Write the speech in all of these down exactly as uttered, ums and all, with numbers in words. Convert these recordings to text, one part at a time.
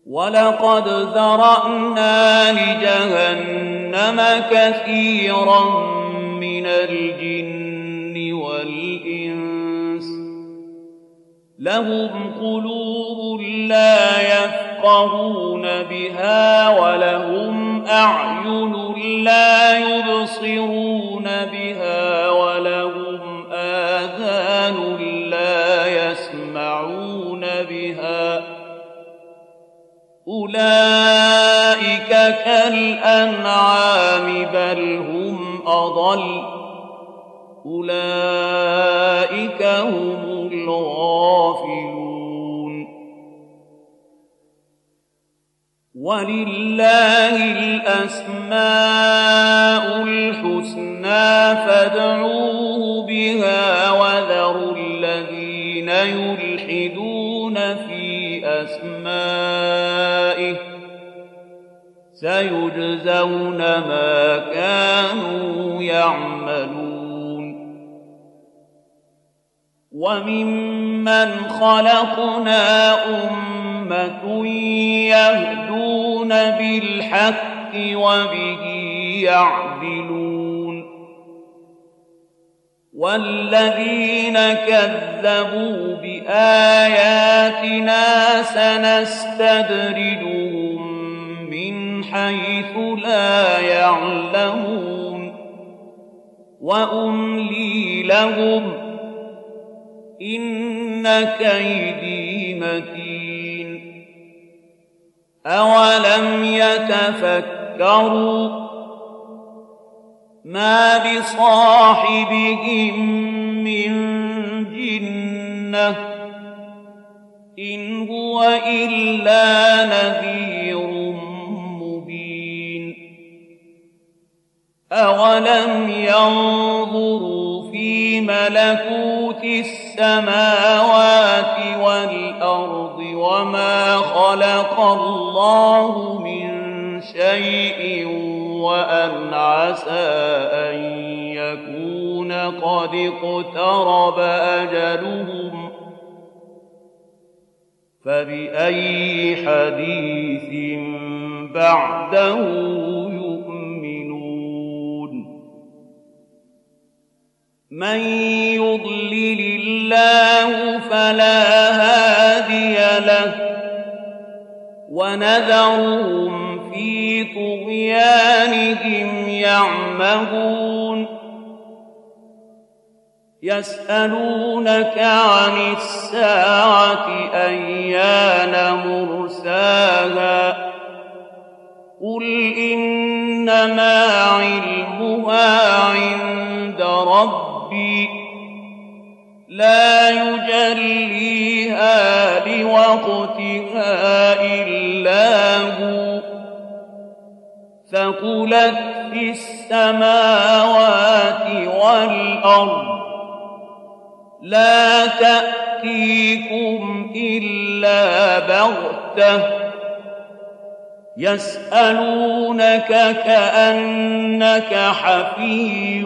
وَلَقَدْ ذَرَأْنَا لِجَهَنَّمَ كَثِيرًا مِنَ الْجِنِّ وَالْإِنسِ لَهُمْ قُلُوبٌ لَّا يَفْقَهُونَ بِهَا وَلَهُمْ أَعْيُنٌ لَّا يُبْصِرُونَ بِهَا وَلَهُمْ آذَانٌ لَّا يَسْمَعُونَ بِهَا أُولَٰئِكَ كَالْأَنْعَامِ بَلْ هُمْ أَضَلُّ أُولَٰئِكَ هُمُ الْغَافِلُونَ وَلِلَّهِ الْأَسْمَاءُ الْحُسْنَىٰ فَادْعُوهُ بِهَا وَذَرُوا الَّذِينَ يُلْحِدُونَ فِي أَسْمَائِهِ سَيُجْزَوْنَ مَا كَانُوا يَعْمَلُونَ وَمِمَّنْ خَلَقْنَا أُمَّةٌ يَهْدُونَ بِالْحَقِّ وَبِهِ يَعْدِلُونَ وَالَّذِينَ كَذَّبُوا بِآيَاتِنَا سَنَسْتَدْرِجُهُم مِّنْ حَيْثُ لَا يَعْلَمُونَ وَأُمْلِي لَهُمْ إِنَّ كَيْدِي مَتِينٌ أَوَلَمْ يَتَفَكَّرُوا مَا بِصَاحِبِهِم مِّن جِنَّةٍ إِنْ هُوَ إِلَّا نَذِيرٌ مُّبِينٌ أَوَلَمْ يَنظُرُوا فِي مَلَكُوتِ السَّمَاوَاتِ وَالْأَرْضِ وَمَا خَلَقَ اللَّهُ مِن شَيْءٍ وَأَنْ عَسَىٰ أَن يَكُونَ قَدِ اقْتَرَبَ أَجَلُهُمْ فَبِأَيِّ حَدِيثٍ بَعْدَهُ يُؤْمِنُونَ مَن يُضْلِلِ اللَّهُ فَلَا هَادِيَ لَهُ وَنَذَرُهُمْ فِي طُغْيَانِهِمْ يَعْمَهُونَ يَسْأَلُونَكَ عَنِ السَّاعَةِ أَيَّانَ مُرْسَاهَا قُلْ إِنَّمَا عِلْمُهَا عِندَ رَبِّي لَا يُجَلِّيهَا لِوَقْتِهَا إِلَّا هُوَ ثَقُلَتْ فِي السَّمَاوَاتِ وَالْأَرْضِ لَا تَأْتِيكُمْ إِلَّا بَغْتَةً يَسْأَلُونَكَ كَأَنَّكَ حَفِيٌّ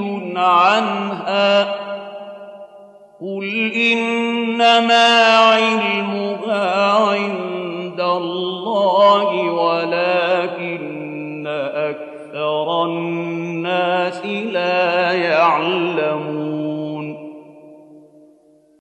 عَنْهَا قُلْ إِنَّمَا عِلْمُهَا